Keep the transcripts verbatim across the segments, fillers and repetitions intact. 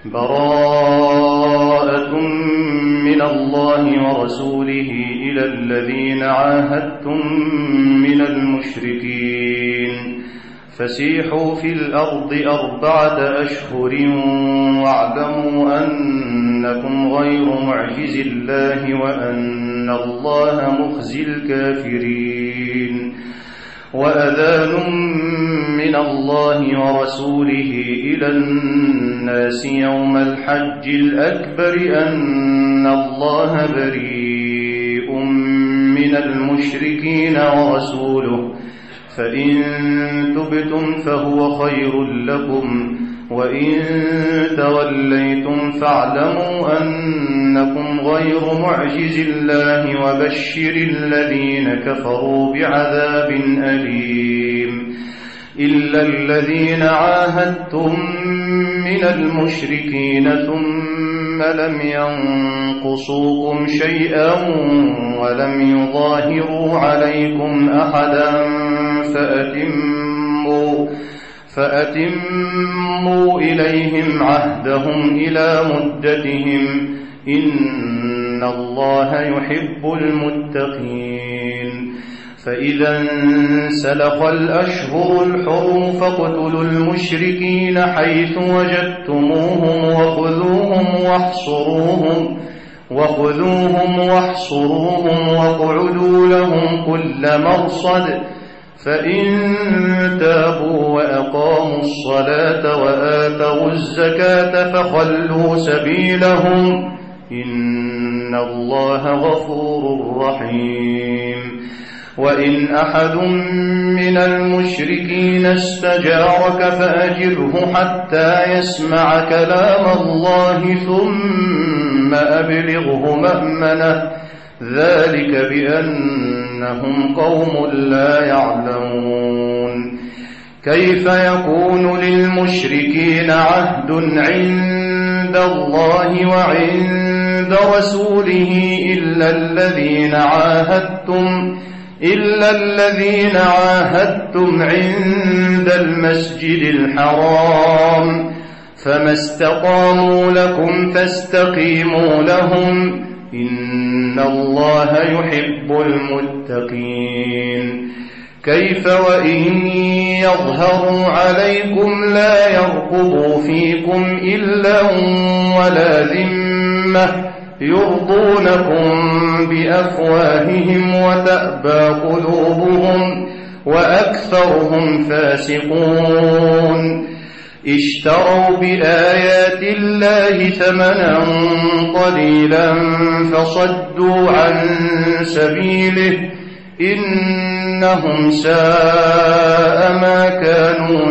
براءة من الله ورسوله إلى الذين عاهدتم من المشركين فسيحوا في الأرض أربعة أشهر واعلموا أنكم غير معجز الله وأن الله مخزي الكافرين وأذان من الله ورسوله إلى الناس يوم الحج الأكبر أن الله بريء من المشركين ورسوله فإن تبتم فهو خير لكم وإن توليتم فاعلموا أنكم غير معجز الله وبشر الذين كفروا بعذاب أليم إلا الذين عاهدتم من المشركين ثم لم ينقصوكم شيئا ولم يظاهروا عليكم أحدا فأتموا فأتموا إليهم عهدهم إلى مدتهم إن الله يحب المتقين فإذا انسلخ الأشهر الحرم فاقتلوا المشركين حيث وجدتموهم وخذوهم واحصروهم وخذوهم واحصروهم واقعدوا لهم كل مرصد فإن تابوا وأقاموا الصلاة وآتوا الزكاة فخلوا سبيلهم إن الله غفور رحيم وإن أحد من المشركين استجارك فأجره حتى يسمع كلام الله ثم أبلغه مأمنه ذلك بأنهم قوم لا يعلمون كيف يكون للمشركين عهد عند الله وعند رسوله إلا الذين عاهدتم إلا الذين عاهدتم عند المسجد الحرام فما استقاموا لكم فاستقيموا لهم إن الله يحب المتقين كيف وإن يظهروا عليكم لا يرقبوا فيكم إلا ولا ذمة يرضونكم بأفواههم وتأبى قلوبهم وأكثرهم فاسقون اشتروا بآيات الله ثمنا قليلا فصدوا عن سبيله إنهم ساء ما كانوا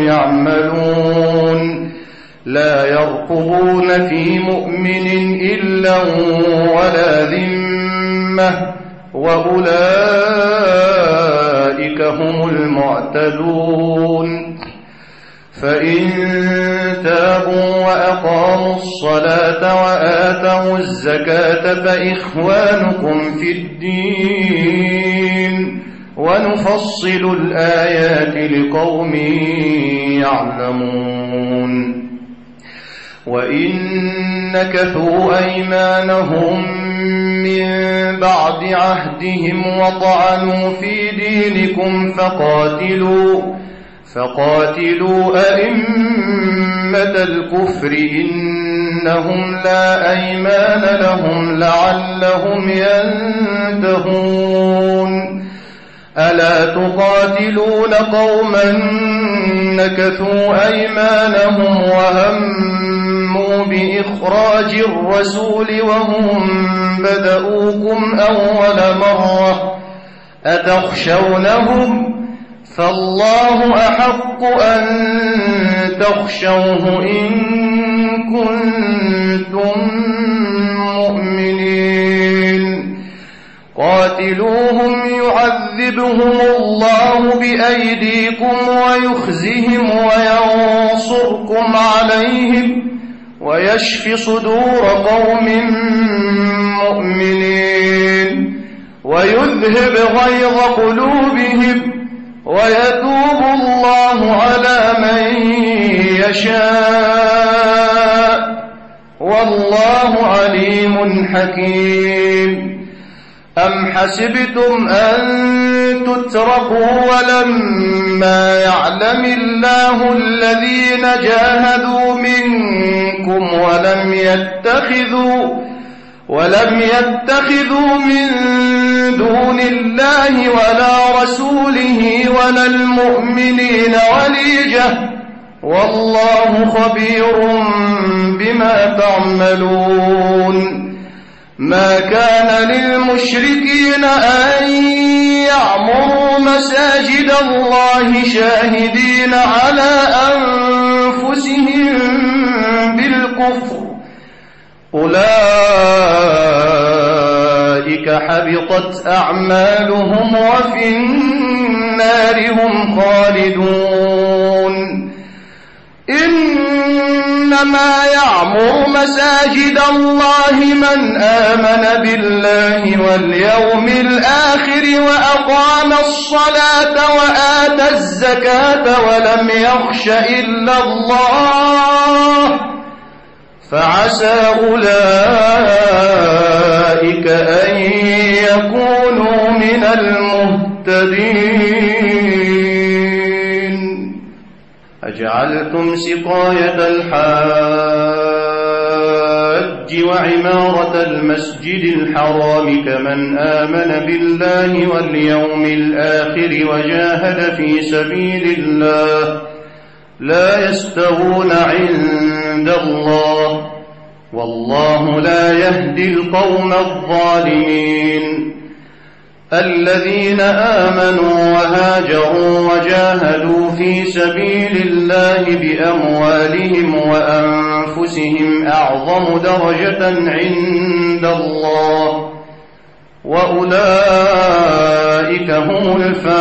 يعملون لا يرقبون في مؤمن إلا ولا ذمة وأولئك هم المعتدون فإن تابوا وأقاموا الصلاة وآتوا الزكاة فإخوانكم في الدين ونفصل الآيات لقوم يعلمون وإن نكثوا أيمانهم من بعد عهدهم وطعنوا في دينكم فقاتلوا فقاتلوا أئمة الكفر إنهم لا أيمان لهم لعلهم ينتهون ألا تقاتلون قوما نكثوا أيمانهم وهموا بإخراج الرسول وهم بدؤوكم أول مرة أتخشونهم فالله أحق أن تخشوه إن كنتم مؤمنين قاتلوهم يعذبهم الله بأيديكم ويخزهم وينصركم عليهم ويشف صدور قوم مؤمنين ويذهب غيظ قلوبهم ويتوب الله على من يشاء حكيم. أم حسبتم أن تتركوا ولما يعلم الله الذين جاهدوا منكم ولم يتخذوا ولم يتخذوا من دون الله ولا رسوله ولا المؤمنين وليجة والله خبير بما تعملون. ما كان للمشركين أن يعمروا مساجد الله شاهدين على أنفسهم بالكفر أولئك حبطت أعمالهم وفي النار هم خالدون. إنما يعمر مساجد الله من آمن بالله واليوم الآخر وأقام الصلاة وآتى الزكاة ولم يخش إلا الله فعسى أولئك أن يكونوا من المهتدين. أجعلتم سقاية الحاج وعمارة المسجد الحرام كمن آمن بالله واليوم الآخر وجاهد في سبيل الله لا يستوون عند الله والله لا يهدي القوم الظالمين. الذين آمنوا وهاجروا وجاهدوا في سبيل الله بأموالهم وأنفسهم أعظم درجة عند الله وأولئك هم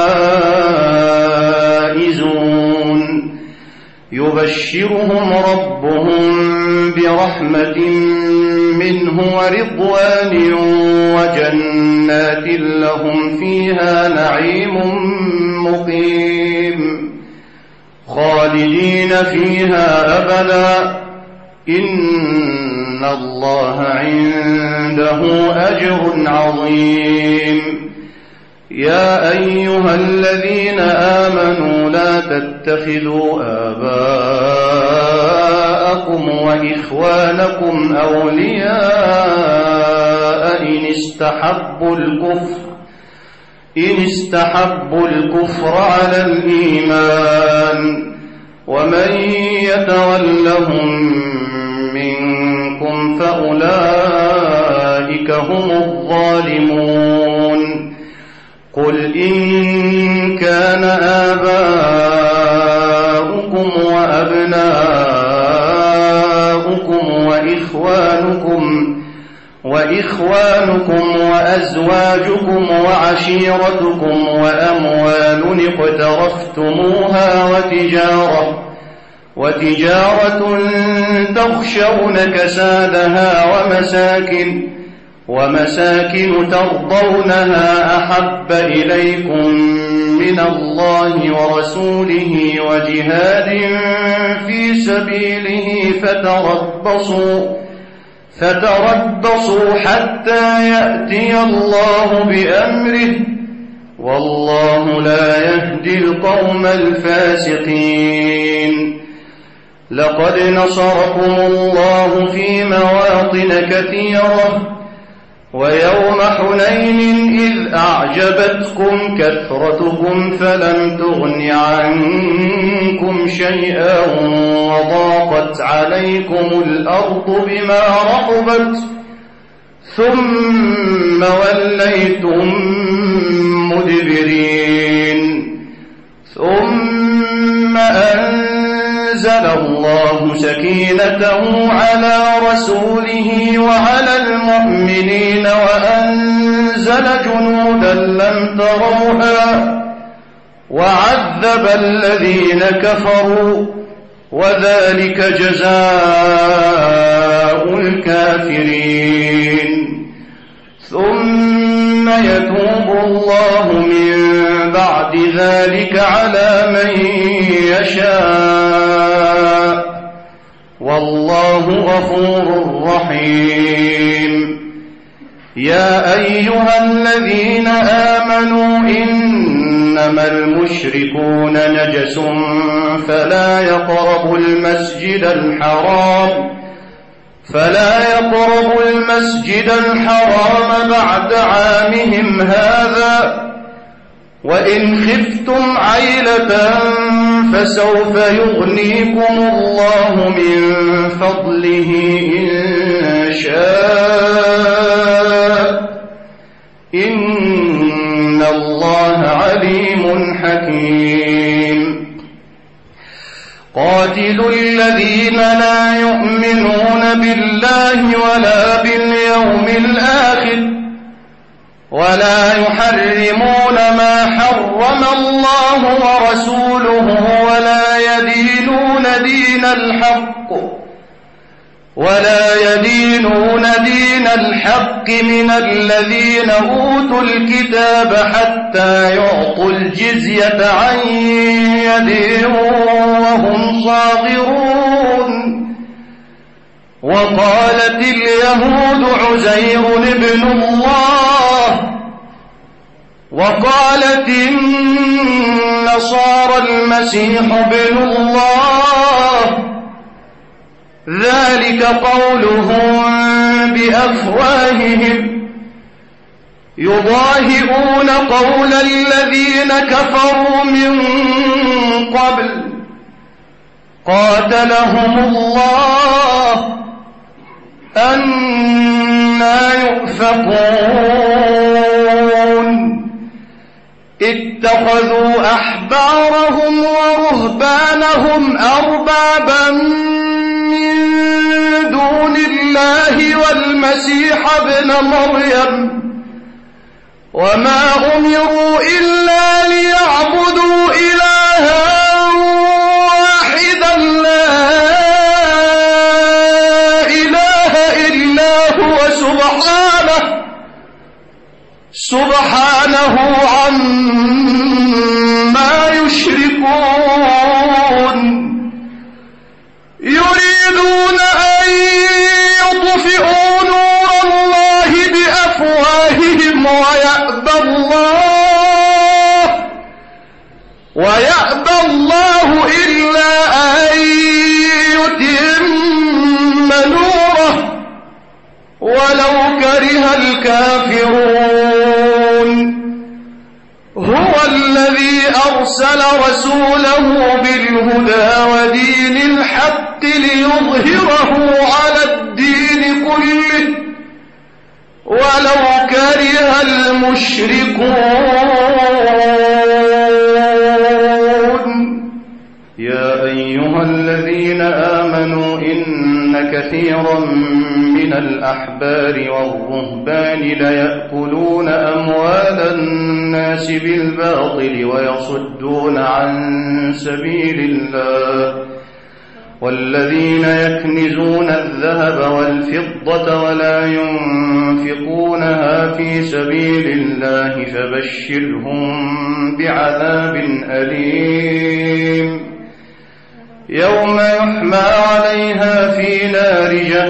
الفائزون. يبشرهم ربهم برحمة منه ورضوان وجنات لهم فيها نعيم مقيم خالدين فيها أبدا إن الله عنده أجر عظيم. يا أيها الذين آمنوا لا تتخذوا آباءكم وإخوانكم أولياء إن استحبوا الكفر إن استحبوا الكفر على الإيمان ومن يتولهم منكم فأولئك هم الظالمون. قل إن كان آباؤكم وأبناؤكم وإخوانكم وإخوانكم وأزواجكم وعشيرتكم وأموال اقترفتموها وتجارة وتجارة تخشون كسادها ومساكن ومساكن ترضونها أحب إليكم من الله ورسوله وجهاد في سبيله فتربصوا فتربصوا حتى يأتي الله بأمره والله لا يهدي القوم الفاسقين. لقد نصركم الله في مواطن كثيرة ويوم حنين إذ أعجبتكم كثرتكم فلم تغن عنكم شيئا وضاقت عليكم الأرض بما رحبت ثم وليتم مدبرين. ثم أنزل الله سكينته على رسوله وعلى المؤمنين وأنزل جنودا لم تروها وعذب الذين كفروا وذلك جزاء الكافرين. ثم يتوب الله من بعد ذلك على من يشاء والله غفور رحيم. يا أيها الذين آمنوا إنما المشركون نجس فلا يقربوا المسجد الحرام فلا يقربوا المسجد الحرام بعد عامهم هذا وإن خفتم عيلة فسوف يغنيكم الله من فضله إن شاء إن الله عليم حكيم قاتلوا الذين لا يؤمنون بالله ولا باليوم الآخر ولا يحرمون ما حرم الله ورسوله ولا يدينون دين الحق ولا يدينون دين الحق من الذين أوتوا الكتاب حتى يعطوا الجزية عن يد وهم صاغرون وقالت اليهود عزير ابن الله وقالت النصارى المسيح ابن الله ذلك قولهم بأفواههم يضاهئون قول الذين كفروا من قبل قاتلهم الله أنى يؤفكون اتخذوا أحبارهم ورهبانهم أربابا من دون الله والمسيح ابن مريم وما أمروا إلا ليعبدوا إلها واحدا لا إله إلا هو سبحانه سبحانه عما يشركون يريدون أن يطفئوا نور الله بأفواههم ويأبى الله ويأبى الله إلا أن يتم نوره ولو كره الكافرون هو الذي أرسل رسوله بالهدى ودين الحق ليظهره على الدين كله ولو كره المشركون يا أيها الذين آمنوا إن كثيرا من الأحبار والرهبان ليأكلون أموال الناس بالباطل ويصدون عن سبيل الله والذين يكنزون الذهب والفضة ولا ينفقونها في سبيل الله فبشرهم بعذاب أليم يوم يحمى عليها في نار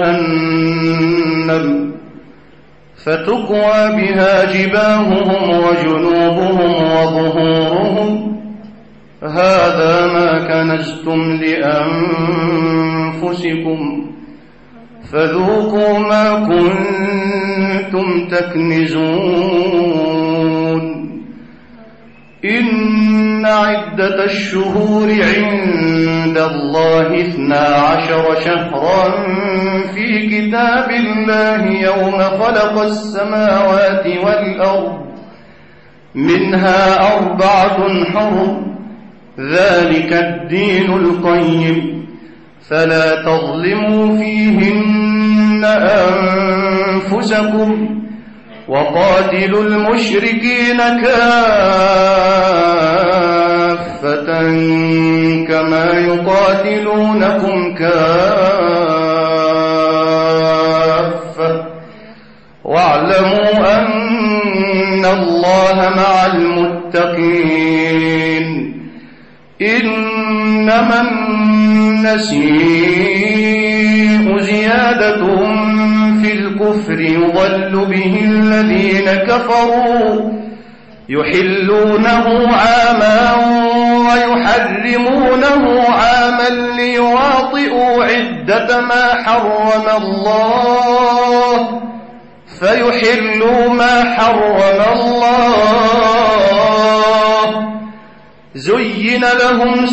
جهنم فتكوى بها جباههم وجنوبهم وظهورهم هذا ما كنزتم لأنفسكم فذوقوا ما كنتم تكنزون إن عدة الشهور عند الله اثنا عشر شهرا في كتاب الله يوم خلق السماوات والأرض منها أربعة حرم ذلك الدين القيم فلا تظلموا فيهن أنفسكم وقاتلوا المشركين كافة كما يقاتلونكم كافة واعلموا أن الله مع المتقين إنما النسيء زيادة في الكفر السحر يضل به الذين كفروا يحلونه عاما ويحرمونه عاما ليواطئوا عدة ما حرم الله فيحلوا ما حرم الله. زين لهم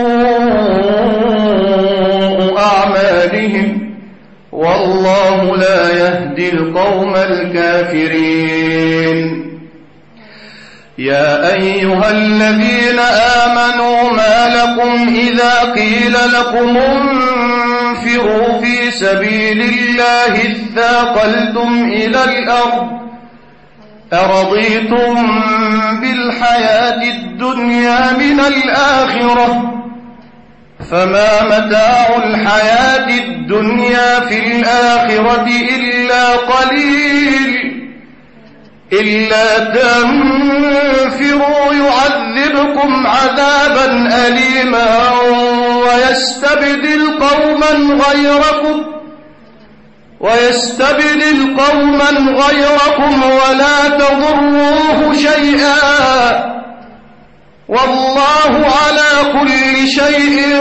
سوء أعمالهم والله لا يهدي القوم الكافرين. يا أيها الذين آمنوا ما لكم إذا قيل لكم انفروا في سبيل الله اثاقلتم إلى الأرض أرضيتم بالحياة الدنيا من الآخرة فما متاع الحياة الدنيا في الآخرة إلا قليل. إلا تنفروا يعذبكم عذابا أليما ويستبدل قوما غيركم ويستبدل قوما غيركم ولا تضروه شيئا والله على كل شيء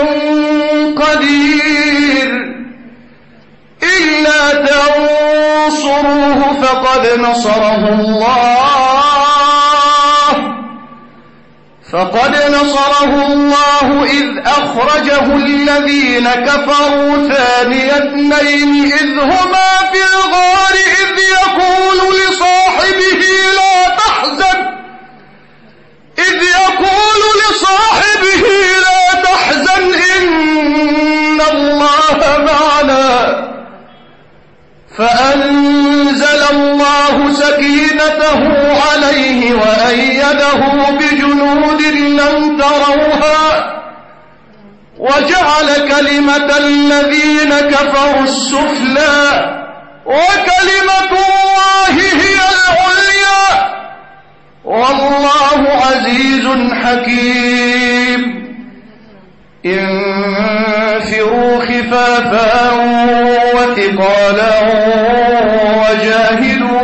قدير. إلا تنصروه فقد نصره الله فقد نصره الله إذ أخرجه الذين كفروا ثاني اثنين إذ هما في الغار إذ يقول لصاحبه لا تحزن إذ يقول لصاحبه لا تحزن إن الله معنا فأنزل الله سكينته عليه وأيده بجنود لم تروها وجعل كلمة الذين كفروا السفلى وكلمة الله هي العليا والله عزيز حكيم. انفروا خفافا وثقالا وجاهدوا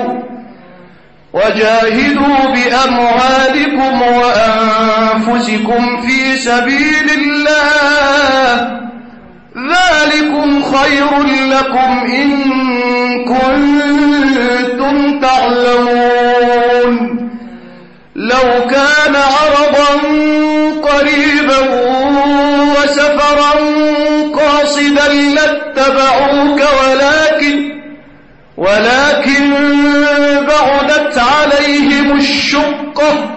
وجاهدوا بأموالكم وأنفسكم في سبيل الله ذلكم خير لكم إن كنتم تعلمون. لو كان عرضا قريبا وسفرا قاصدا لاتبعوك ولكن ولكن بعدت عليهم الشقة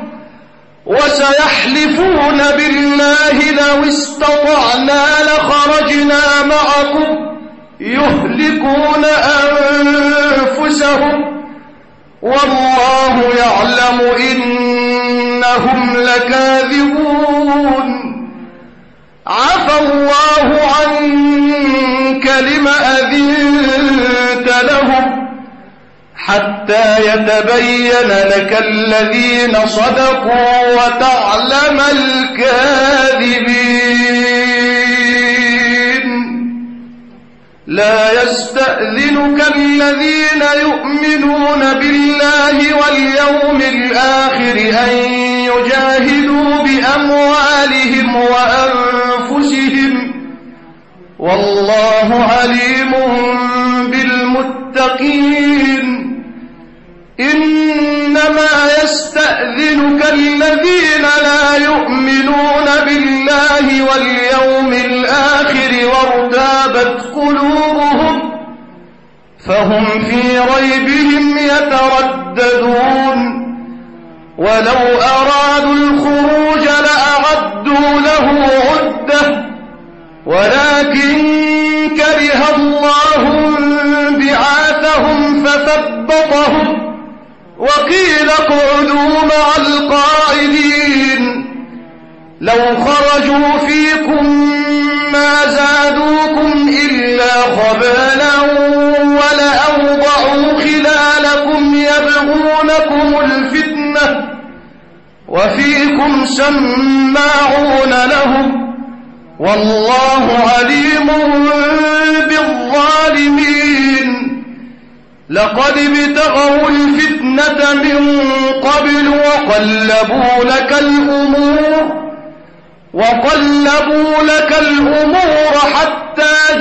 وسيحلفون بالله لو استطعنا لخرجنا معكم يهلكون أنفسهم والله يعلم إنهم لكاذبون. عفى الله عنك لم أذنت لهم حتى يتبين لك الذين صدقوا وتعلم الكاذبين. لا يستأذنك الذين يؤمنون بالله واليوم الآخر أن يجاهدوا بأموالهم وأنفسهم والله عليم بالمتقين. إنما يستأذنك الذين لا يؤمنون بالله واليوم الآخر وارتابت قلوبهم فهم في ريبهم يترددون. ولو أرادوا الخروج لأعدوا له عدة ولكن كره الله بعاثهم فثبطهم وقيل اقعدوا مع القاعدين. لو خرجوا فيكم ما زادوكم إلا خبالا ولأوضعوا خلالكم يبغونكم الفتنة وفيكم سماعون لهم والله عليم بالظالمين. لقد ابتغوا الفتنة من قبل وقلبوا لك الأمور وقلبوا لك الأمور حتى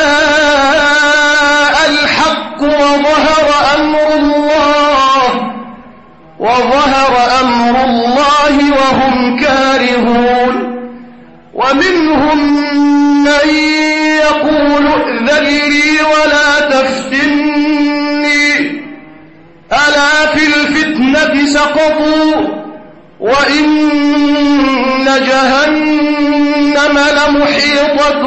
جاء الحق وظهر أمر الله وظهر أمر الله وهم كارهون ومنهم من يقول ائذن لي ولا تفتني ألا في الفتنة سقطوا وإن جهنم لمحيطة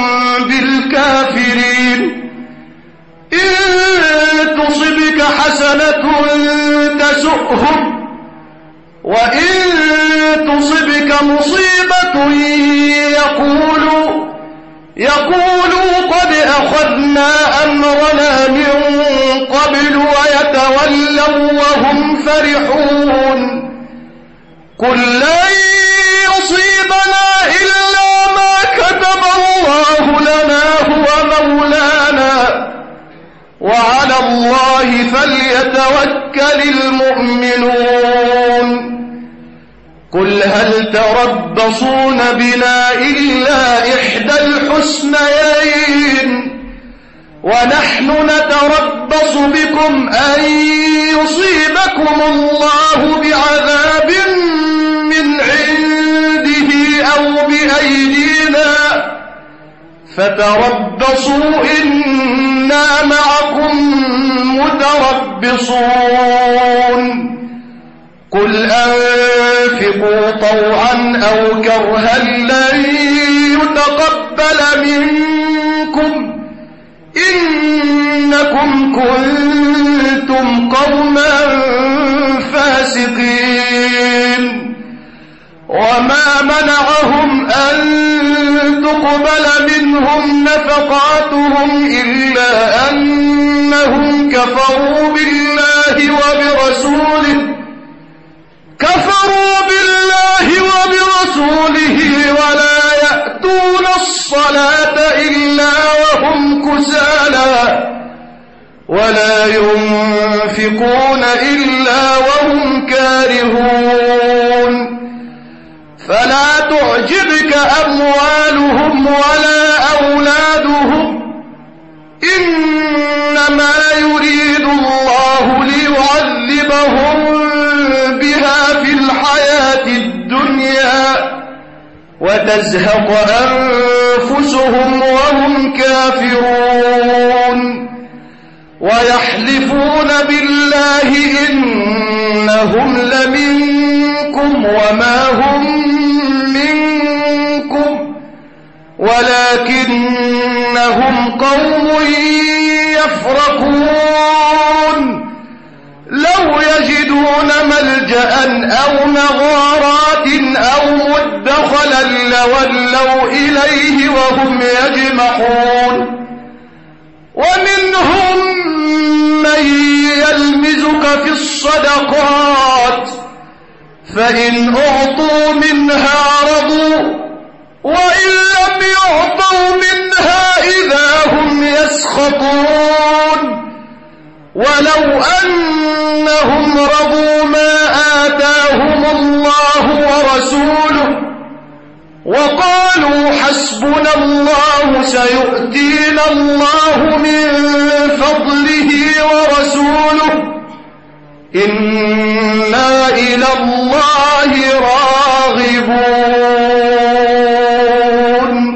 بالكافرين إن تصبك حسنة تسؤهم وإن تصبك مصيبة يقولوا يقولوا قد أخذنا أمرنا من قبل ويتولوا وهم فرحون قل لن يصيبنا إلا ما كتب الله لنا هو مولانا وعلى الله فليتوكل المؤمنون قل هل تربصون بنا إلا إحدى الحسنيين ونحن نتربص بكم أن يصيبكم الله بعذاب من عنده أو بأيدينا فتربصوا إنا معكم متربصون قل أنفقوا طوعا أو كرها لن يتقبل منكم إنكم كنتم قوما فاسقين وما منعهم أن تقبل منهم نفقاتهم إلا أنهم كفروا بالله وبرسوله كفروا بالله وبرسوله ولا يأتون الصلاة إلا وهم كسالى ولا ينفقون إلا وهم كارهون فلا تعجبك أموالهم ولا أولادهم إنما يريد الله ليعذبهم بها في الحياة الدنيا وتزهق أنفسهم وهم كافرون ويحلفون بالله إنهم لمنكم وما هم منكم ولكنهم قوم يفرقون لو يجدون ملجأ أو مغارات أو مدخلا لولوا إليه وهم يجمحون ومنهم من يلمزك في الصدقات فإن أعطوا منها رضوا وإن لم يعطوا منها إذا هم يسخطون ولو أنهم رضوا ما آتاهم الله ورسوله وقالوا حسبنا الله سيؤتينا الله من فضله ورسوله إنا إلى الله راغبون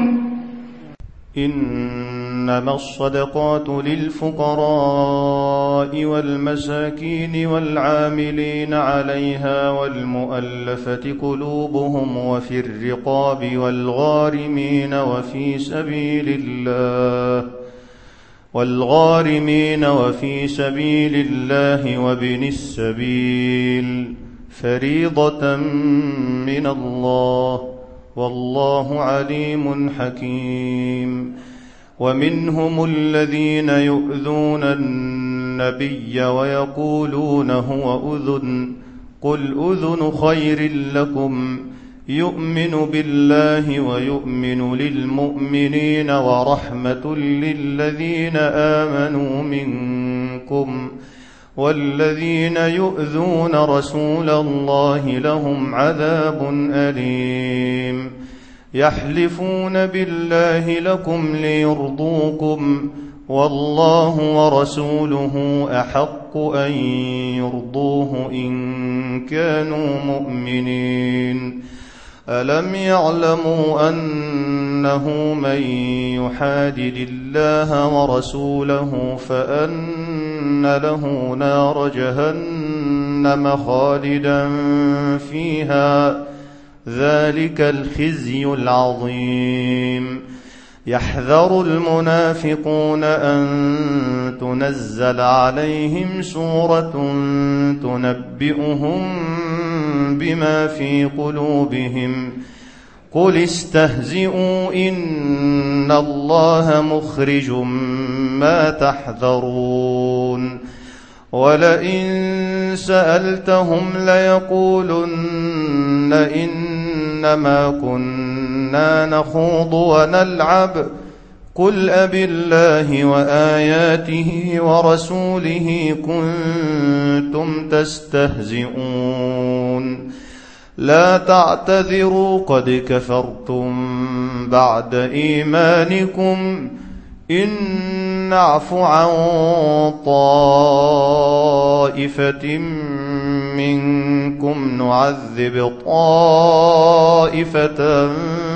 إنما الصدقات للفقراء والمساكين والعاملين عليها والمؤلفة قلوبهم وفي الرقاب والغارمين وفي سبيل الله والغارمين وفي سبيل الله وابن السبيل فريضة من الله والله عليم حكيم ومنهم الذين يؤذون النبي ويقولون هو أذن قل أذن خير لكم يؤمن بالله ويؤمن للمؤمنين ورحمة للذين آمنوا منكم منكم والذين يؤذون رسول الله لهم عذاب أليم يحلفون بالله لكم ليرضوكم والله ورسوله أحق أن يرضوه إن كانوا مؤمنين ألم يعلموا أنه من يحادد الله ورسوله فأن له نار جهنم خالدا فيها ذلك الخزي العظيم يحذر المنافقون أن تنزل عليهم سورة تنبئهم بما في قلوبهم قل استهزئوا إن الله مخرج ما تحذرون ولئن سألتهم ليقولن إنما كنا نخوض ونلعب قل أبالله وآياته ورسوله كنتم تستهزئون لا تعتذروا قد كفرتم بعد إيمانكم إن نعف عن طائفة منكم نعذب طائفة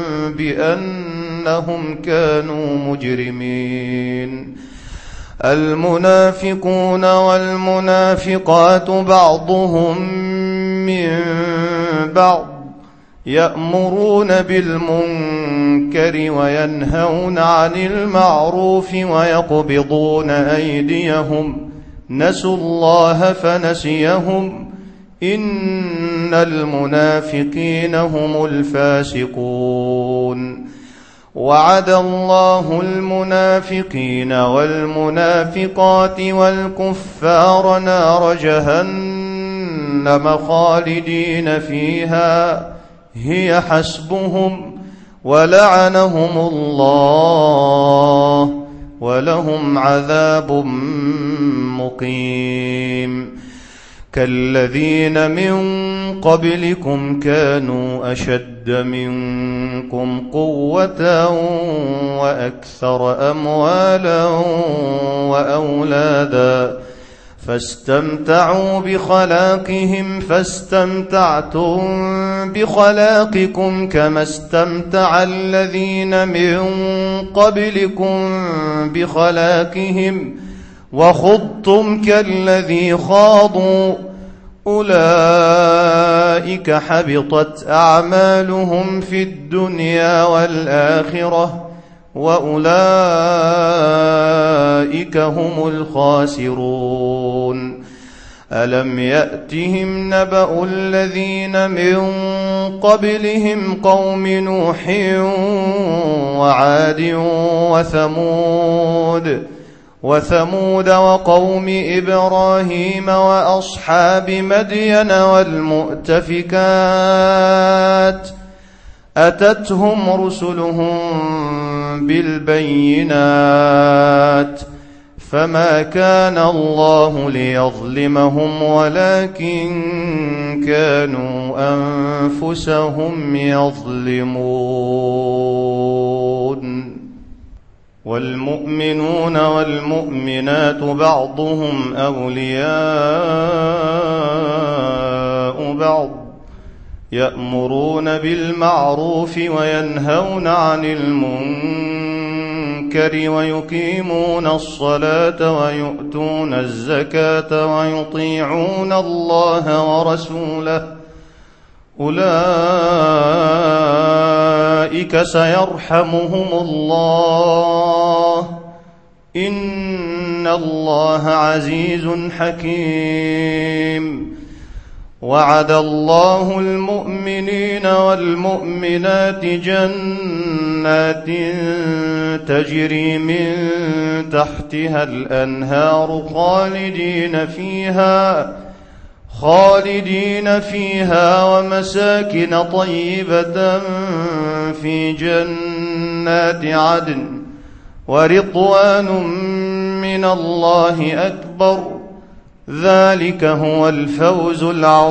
بأنهم كانوا مجرمين المنافقون والمنافقات بعضهم من بعض يأمرون بالمنكر وينهون عن المعروف ويقبضون أيديهم نسوا الله فنسيهم إن المنافقين هم الفاسقون وعد الله المنافقين والمنافقات والكفار نار جهنم خالدين فيها هي حسبهم ولعنهم الله ولهم عذاب مقيم كالذين من قبلكم كانوا أشد منكم قوة وأكثر أموالا وأولادا فاستمتعوا بخلاقهم فاستمتعتم بخلاقكم كما استمتع الذين من قبلكم بخلاقهم وخضتم كالذي خاضوا أولئك حبطت أعمالهم في الدنيا والآخرة وأولئك هم الخاسرون ألم يأتهم نبأ الذين من قبلهم قوم نوح وعاد وثمود وثمود وقوم إبراهيم وأصحاب مدين والمؤتفكات أتتهم رسلهم بالبينات فما كان الله ليظلمهم ولكن كانوا أنفسهم يظلمون والمؤمنون والمؤمنات بعضهم أولياء بعض يأمرون بالمعروف وينهون عن المنكر ويقيمون الصلاة ويؤتون الزكاة ويطيعون الله ورسوله أولئك سيرحمهم الله إن الله عزيز حكيم وعد الله المؤمنين والمؤمنات جنات تجري من تحتها الأنهار خالدين فيها خالدين فيها ومساكن طيبة في جنات عدن ورضوان من الله أكبر ذلك هو الفوز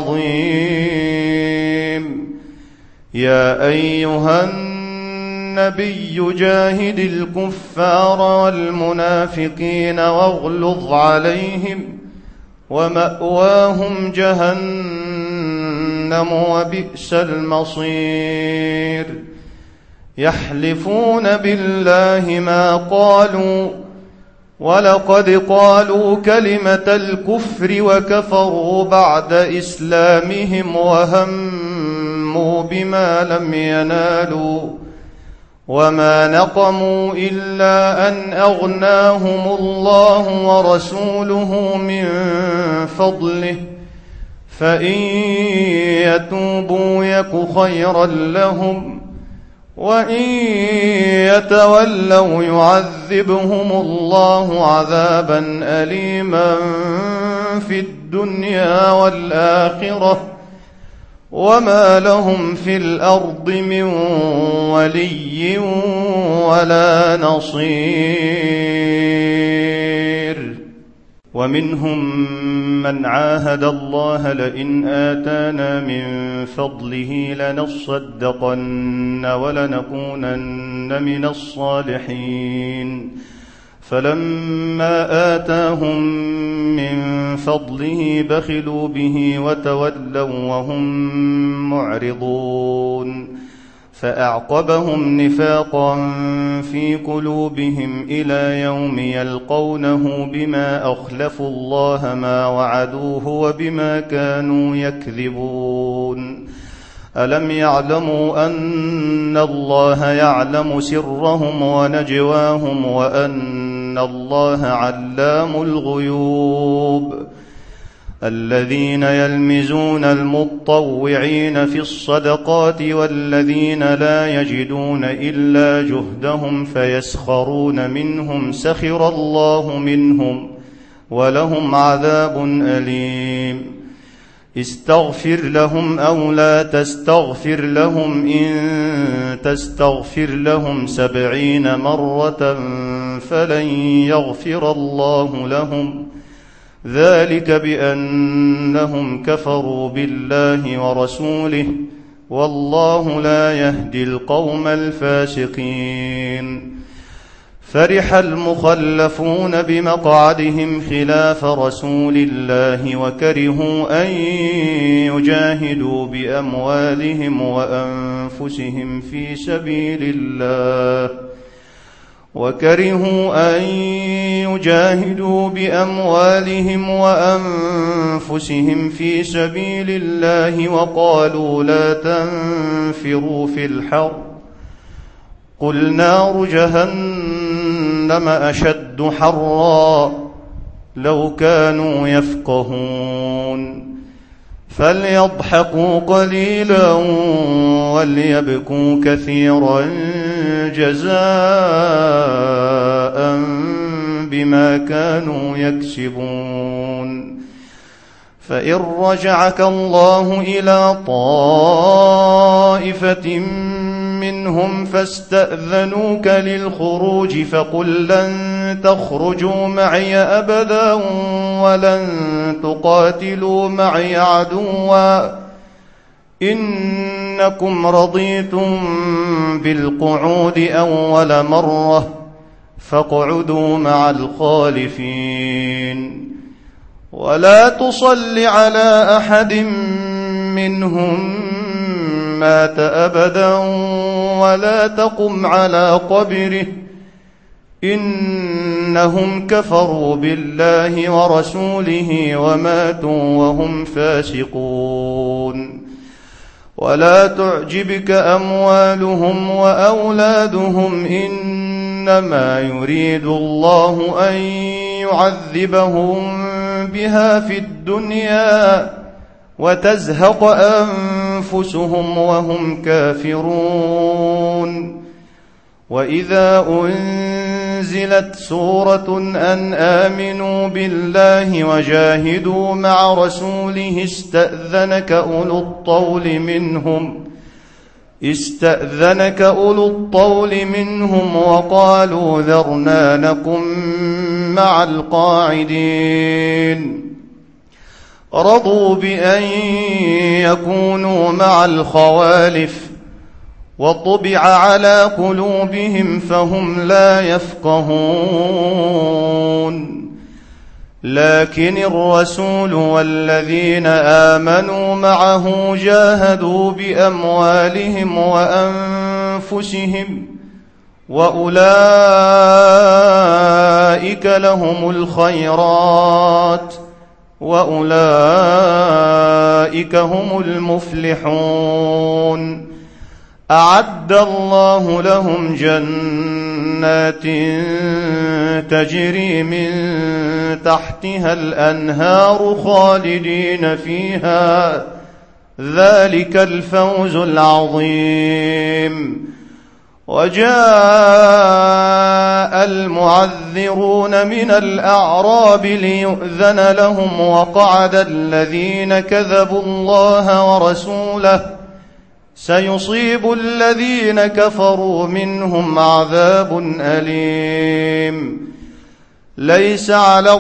العظيم. يا أيها النبي جاهد الكفار والمنافقين واغلظ عليهم ومأواهم جهنم وبئس المصير. يحلفون بالله ما قالوا ولقد قالوا كلمة الكفر وكفروا بعد إسلامهم وهموا بما لم ينالوا وما نقموا إلا أن أغناهم الله ورسوله من فضله فإن يتوبوا يك خيرا لهم وإن يتولوا يعذبهم الله عذابا أليما في الدنيا والآخرة وما لهم في الأرض من ولي ولا نصير. ومنهم من عاهد الله لئن آتانا من فضله لنصدقن ولنكونن من الصالحين فلما آتاهم من فضله بخلوا به وتولوا وهم معرضون فأعقبهم نفاقا في قلوبهم إلى يوم يلقونه بما أخلفوا الله ما وعدوه وبما كانوا يكذبون. ألم يعلموا أن الله يعلم سرهم ونجواهم وأن الله علام الغيوب. الذين يلمزون المطوعين في الصدقات والذين لا يجدون إلا جهدهم فيسخرون منهم سخر الله منهم ولهم عذاب أليم. استغفر لهم أو لا تستغفر لهم إن تستغفر لهم سبعين مرة فلن يغفر الله لهم ذلك بأنهم كفروا بالله ورسوله والله لا يهدي القوم الفاسقين. فرح المخلفون بمقعدهم خلاف رسول الله وكرهوا أن يجاهدوا بأموالهم وأنفسهم في سبيل الله وكرهوا أن يجاهدوا بأموالهم وأنفسهم في سبيل الله وقالوا لا تنفروا في الحر قل نار جهنم أشد حرا لو كانوا يفقهون. فليضحكوا قليلا وليبكوا كثيرا جزاء بما كانوا يكسبون. فإن رجعك الله إلى طائفة منهم فاستأذنوك للخروج فقل لن تخرجوا معي أبدا ولن تقاتلوا معي عدوا إنكم رضيتم بالقعود أول مرة فاقعدوا مع الخالفين ولا تصل على أحد منهم مات أبدا ولا تقم على قبره إنهم كفروا بالله ورسوله وماتوا وهم فاسقون. ولا تعجبك أموالهم وأولادهم إنما يريد الله أن يعذبهم بها في الدنيا وتزهق أنفسهم وهم كافرون. وإذا أنزلت سورة أن آمنوا بالله وجاهدوا مع رسوله استأذنك أولو الطول منهم استأذنك أولو الطول منهم وقالوا ذرنا نكن مع القاعدين رضوا بأن يكونوا مع الخوالف وطبع على قلوبهم فهم لا يفقهون لكن الرسول والذين آمنوا معه جاهدوا بأموالهم وأنفسهم وأولئك لهم الخيرات وأولئك هم المفلحون أعد الله لهم جنات تجري من تحتها الأنهار خالدين فيها ذلك الفوز العظيم وجاء المعذرون من الأعراب ليؤذن لهم وقعد الذين كذبوا الله ورسوله سيصيب الذين كفروا منهم عذاب أليم ليس على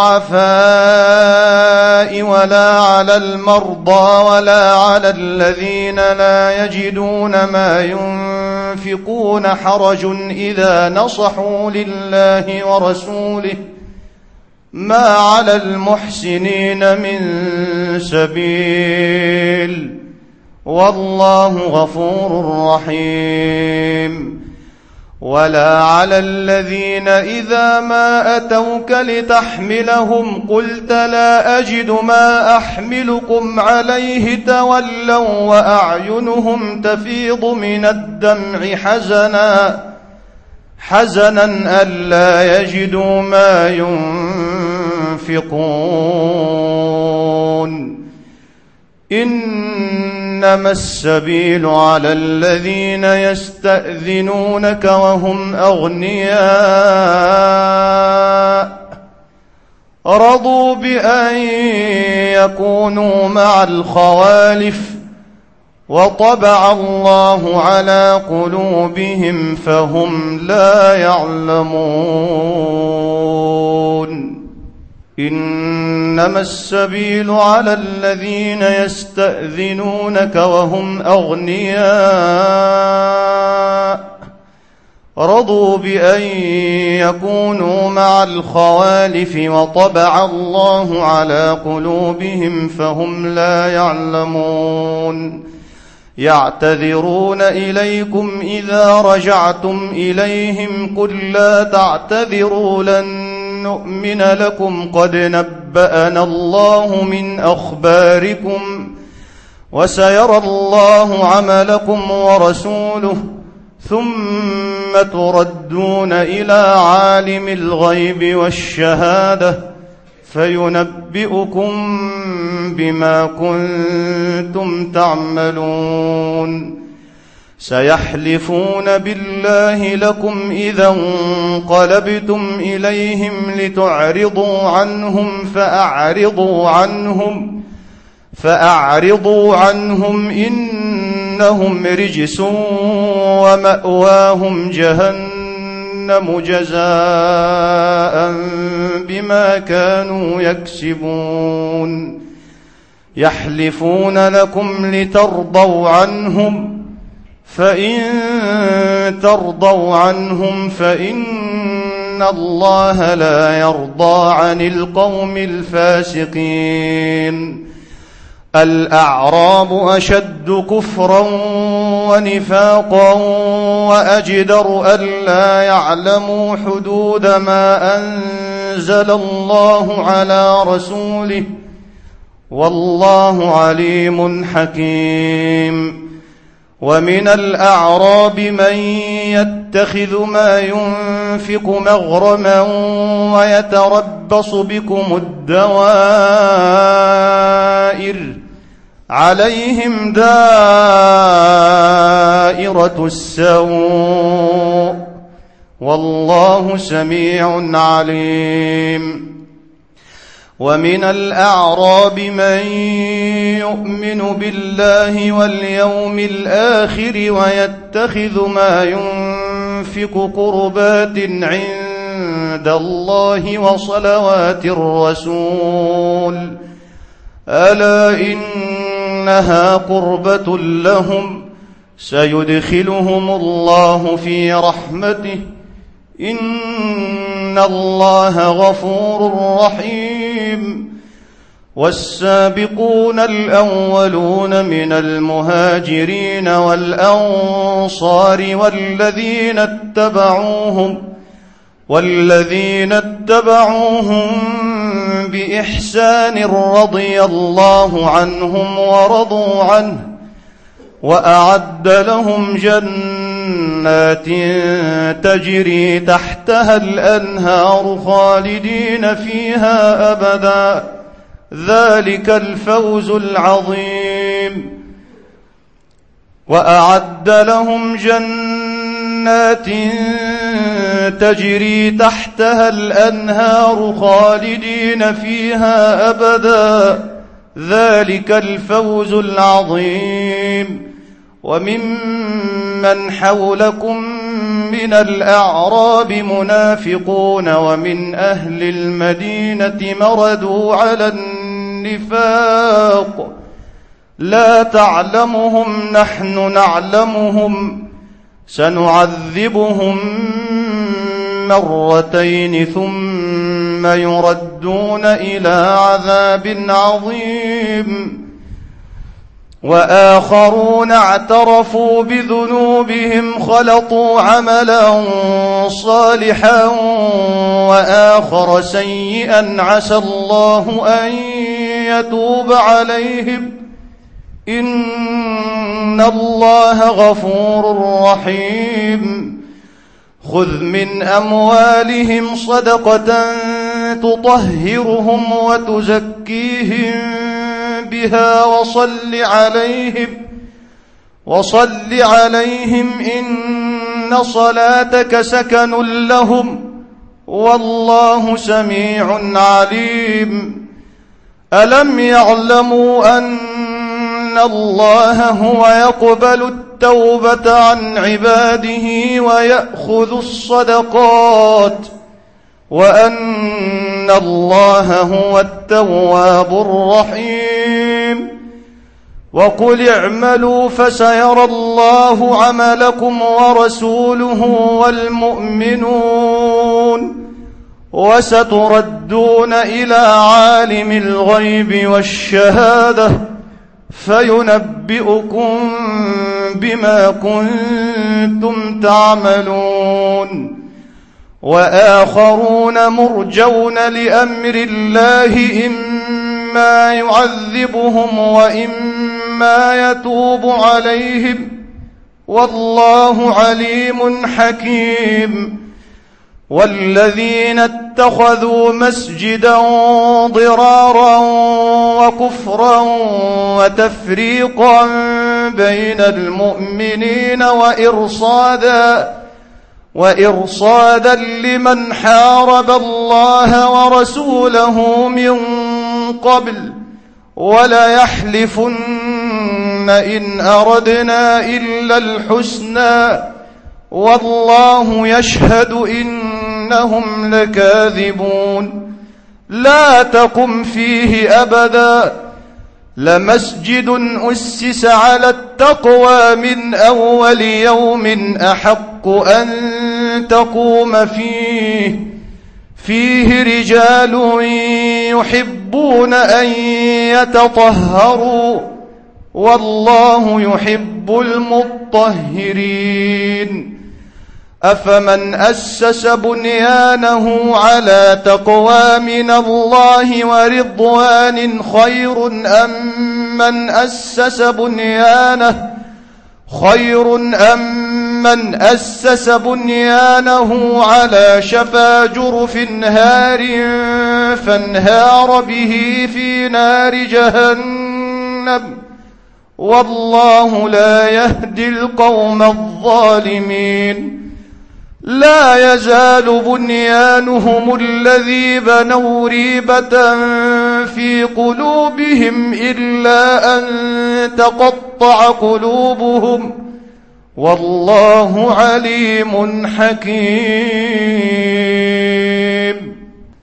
الضعفاء ولا على المرضى ولا على الذين لا يجدون ما ينفقون حرج إذا نصحوا لله ورسوله ما على المحسنين من سبيل والله غفور رحيم ولا على الذين إذا ما أتوك لتحملهم قلت لا أجد ما أحملكم عليه تولوا وأعينهم تفيض من الدمع حزنا حزنا ألا يجدوا ما ينفقون إنما السبيل على الذين يستأذنونك وهم أغنياء رضوا بأن يكونوا مع الخوالف وطبع الله على قلوبهم فهم لا يعلمون إنما السبيل على الذين يستأذنونك وهم أغنياء رضوا بأن يكونوا مع الخوالف وطبع الله على قلوبهم فهم لا يعلمون يعتذرون إليكم إذا رجعتم إليهم قل لا تعتذروا لن نؤمن لكم قد نبأنا الله من أخباركم وسيرى الله عملكم ورسوله ثم تردون إلى عالم الغيب والشهادة فينبئكم بما كنتم تعملون سيحلفون بالله لكم إذا انقلبتم إليهم لتعرضوا عنهم فأعرضوا عنهم فأعرضوا عنهم إنهم رجس ومأواهم جهنم جزاء بما كانوا يكسبون يحلفون لكم لترضوا عنهم فإن ترضوا عنهم فإن الله لا يرضى عن القوم الفاسقين الأعراب أشد كفرا ونفاقا وأجدر ألا يعلموا حدود ما أنزل الله على رسوله والله عليم حكيم ومن الأعراب من يتخذ ما ينفق مغرما ويتربص بكم الدوائر عليهم دائرة السوء والله سميع عليم ومن الأعراب من يؤمن بالله واليوم الآخر ويتخذ ما ينفق قربات عند عند الله وصلوات الرسول ألا إنها قربة لهم سيدخلهم الله في رحمته إن الله غفور رحيم والسابقون الأولون من المهاجرين والأنصار والذين اتبعوهم والذين اتبعوهم بإحسان رضي الله عنهم ورضوا عنه وأعد لهم جنات تجري تحتها الأنهار خالدين فيها أبدا ذلك الفوز العظيم وأعد لهم جنات تجري تحتها الأنهار خالدين فيها أبدا ذلك الفوز العظيم وممن حولكم من الأعراب منافقون ومن أهل المدينة مردوا على النفاق لا تعلمهم نحن نعلمهم سنعذبهم مرتين ثم يردون إلى عذاب عظيم وآخرون اعترفوا بذنوبهم خلطوا عملا صالحا وآخر سيئا عسى الله أن يتوب عليهم إن الله غفور رحيم خذ من أموالهم صدقة تطهرهم وتزكيهم بها وصل عليهم وصل عليهم إن صلاتك سكن لهم والله سميع عليم ألم يعلموا أن الله هو يقبل التوبة عن عباده ويأخذ الصدقات وأن الله هو التواب الرحيم وقل اعملوا فسيرى الله عملكم ورسوله والمؤمنون وستردون إلى عالم الغيب والشهادة فينبئكم بما كنتم تعملون وآخرون مرجون لأمر الله إما يعذبهم وإما يتوب عليهم والله عليم حكيم والذين اتخذوا مسجدا ضرارا وكفرا وتفريقا بين المؤمنين وإرصادا وإرصادا لمن حارب الله ورسوله من قبل وليحلفن إن أردنا إلا الحسنى والله يشهد إنهم لكاذبون لا تقم فيه أبدا لمسجد أسس على التقوى من أول يوم أحق أن تقوم فيه فيه رجال يحبون أن يتطهروا والله يحب المطهرين أفمن أسس بنيانه على تقوى من الله ورضوان خير أم من أسس بنيانه خير أم من أسس بنيانه على شفا جرف هار فانهار به في نار جهنم والله لا يهدي القوم الظالمين لا يزال بنيانهم الذي بنوا ريبة في قلوبهم إلا أن تقطع قلوبهم والله عليم حكيم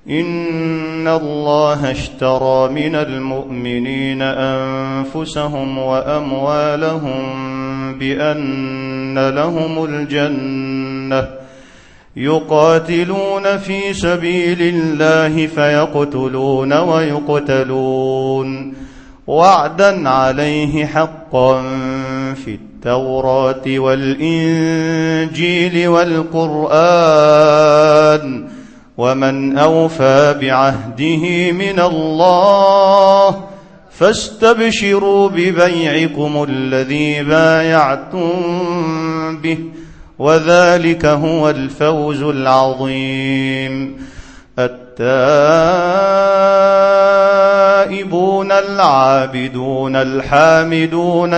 إن الله اشترى من المؤمنين أنفسهم وأموالهم بأن لهم الجنة يقاتلون في سبيل الله فيقتلون ويقتلون وعدا عليه حقا في التوراة والإنجيل والقرآن ومن أوفى بعهده من الله فاستبشروا ببيعكم الذي بايعتم به وذلك هو الفوز العظيم. التائبون العابدون الحامدون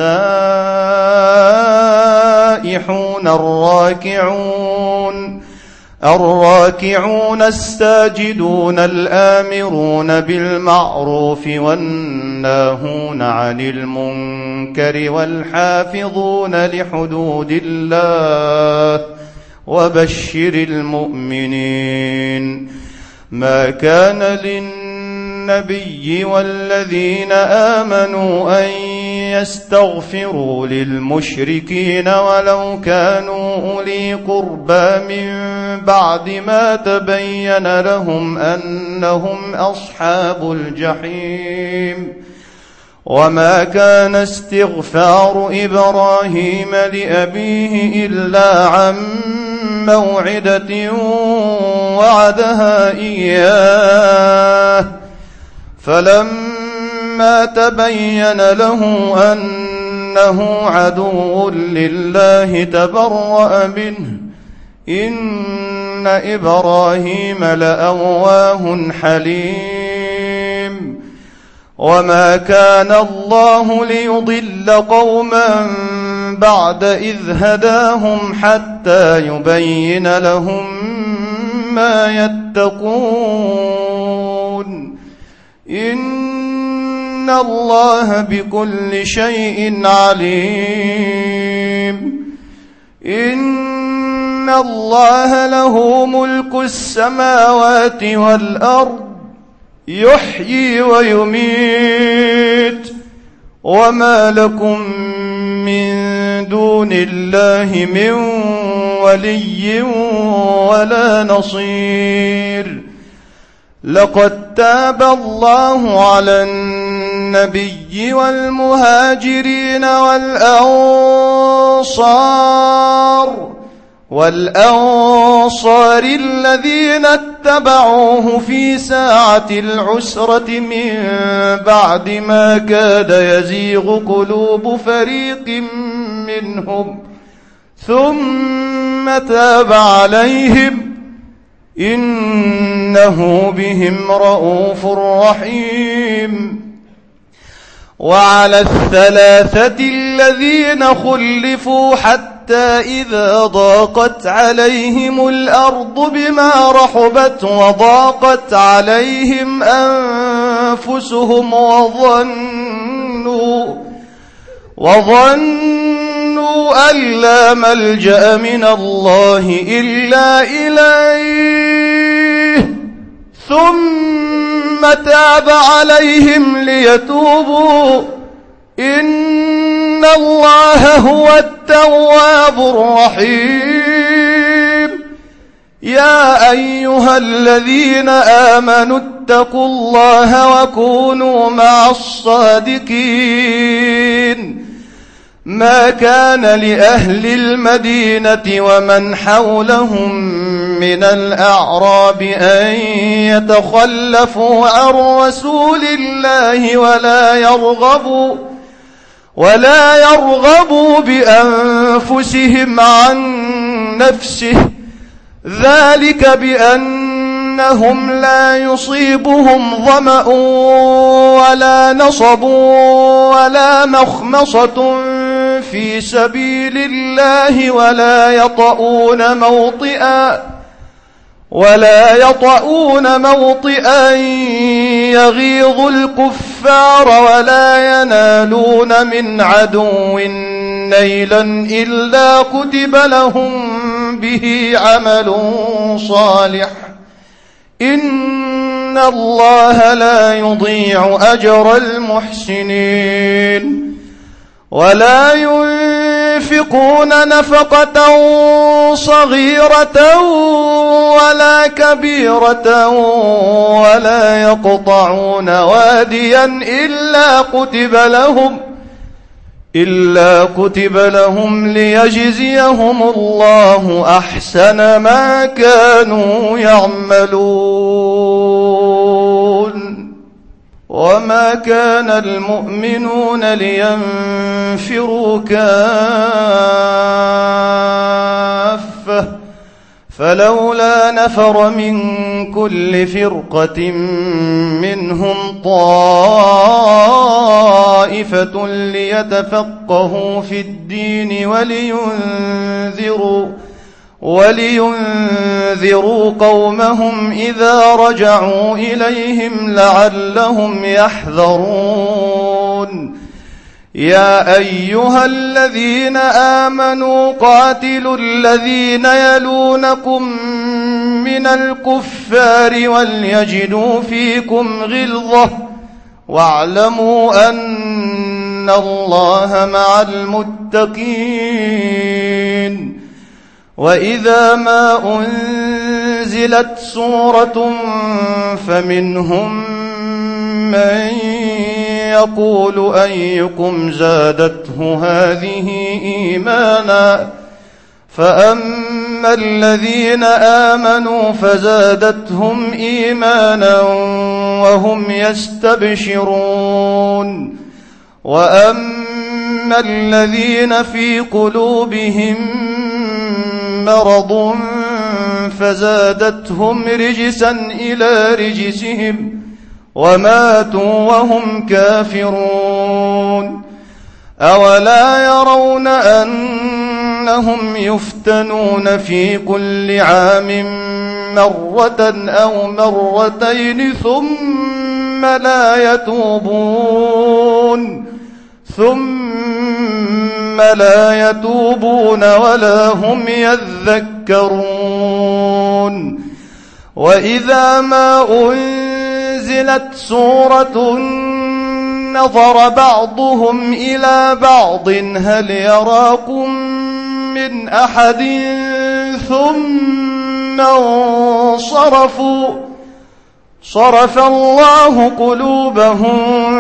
السائحون الراكعون الراكعون الساجدون الآمرون بالمعروف والناهون عن المنكر والحافظون لحدود الله وبشر المؤمنين. ما كان للنبي والذين آمنوا أن يستغفروا للمشركين ولو كانوا أولي قربى من بعد ما تبين لهم أنهم أصحاب الجحيم. وما كان استغفار إبراهيم لأبيه إلا عن موعدة وعدها إياه فلما تبين له أنه عدو لله تبرأ منه إن إبراهيم لأواه حليم. وما كان الله ليضل قوما بعد إذ هداهم حتى يبين لهم ما يتقون إن الله بكل شيء عليم. إن الله له ملك السماوات والأرض يحيي ويميت وما لكم من دون الله من ولي ولا نصير. لقد تاب الله على النبي والمهاجرين والأنصار والأنصار الذين اتبعوه في ساعة العسرة من بعد ما كاد يزيغ قلوب فريق منهم ثم تاب عليهم إنه بهم رءوف رحيم. وعلى الثلاثة الذين خلفوا حتى إذا ضاقت عليهم الأرض بما رحبت وضاقت عليهم أنفسهم وظنوا وظنوا أن لا ملجأ من الله إلا إليه ثم تاب عليهم ليتوبوا إن الله هو التواب الرحيم. يا أيها الذين آمنوا اتقوا الله وكونوا مع الصادقين. ما كان لأهل المدينة ومن حولهم من الأعراب أن يتخلفوا عن رسول الله ولا يرغبوا ولا يرغبوا بأنفسهم عن نفسه ذلك بأنهم لا يصيبهم ظمأ ولا نصب ولا مخمصة في سبيل الله ولا يطؤون موطئا ولا يطؤون موطئا يغيظ الكفار ولا ينالون من عدو نيلا إلا كتب. كتب لهم به عمل صالح إن الله لا يضيع أجر المحسنين ولا ينفقون نفقة صغيرة ولا كبيرة ولا يقطعون واديا إلا كتب لهم إلا كتب لهم ليجزيهم الله أحسن ما كانوا يعملون وما كان المؤمنون لينفروا كافة فلولا نفر من كل فرقة منهم طائفة ليتفقهوا في الدين ولينذروا ولينذروا قومهم إذا رجعوا إليهم لعلهم يحذرون يا أيها الذين آمنوا قاتلوا الذين يلونكم من الكفار وليجدوا فيكم غلظة واعلموا أن الله مع المتقين وإذا ما أنزلت سورة فمنهم من يقول أيكم زادته هذه إيمانا فأما الذين آمنوا فزادتهم إيمانا وهم يستبشرون وأما الذين في قلوبهم مرض فزادتهم رجسا إلى رجسهم وماتوا وهم كافرون أولا يرون أنهم يفتنون في كل عام مرة أو مرتين ثم لا يتوبون ثم لا يتوبون ولا هم يذكرون وإذا ما أنزلت سورة نظر بعضهم إلى بعض هل يراكم من أحد ثم انصرفوا صرف الله قلوبهم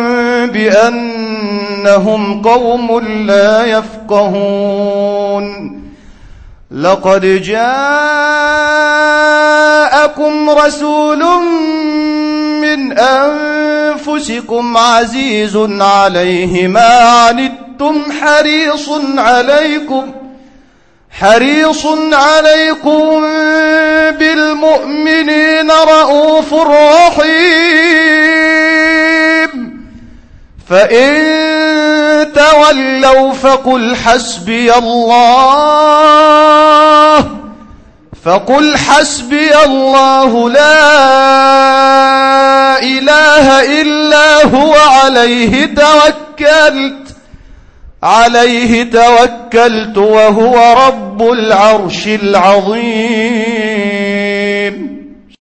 بأنهم قوم لا يفقهون لقد جاءكم رسول من أنفسكم عزيز عليه ما عنتم حريص عليكم حريص عليكم بالمؤمنين رؤوف رحيم فإن تولوا فقل حسبي الله فقل حسبي الله لا إله إلا هو عليه توكلت عليه توكلت وهو رب العرش العظيم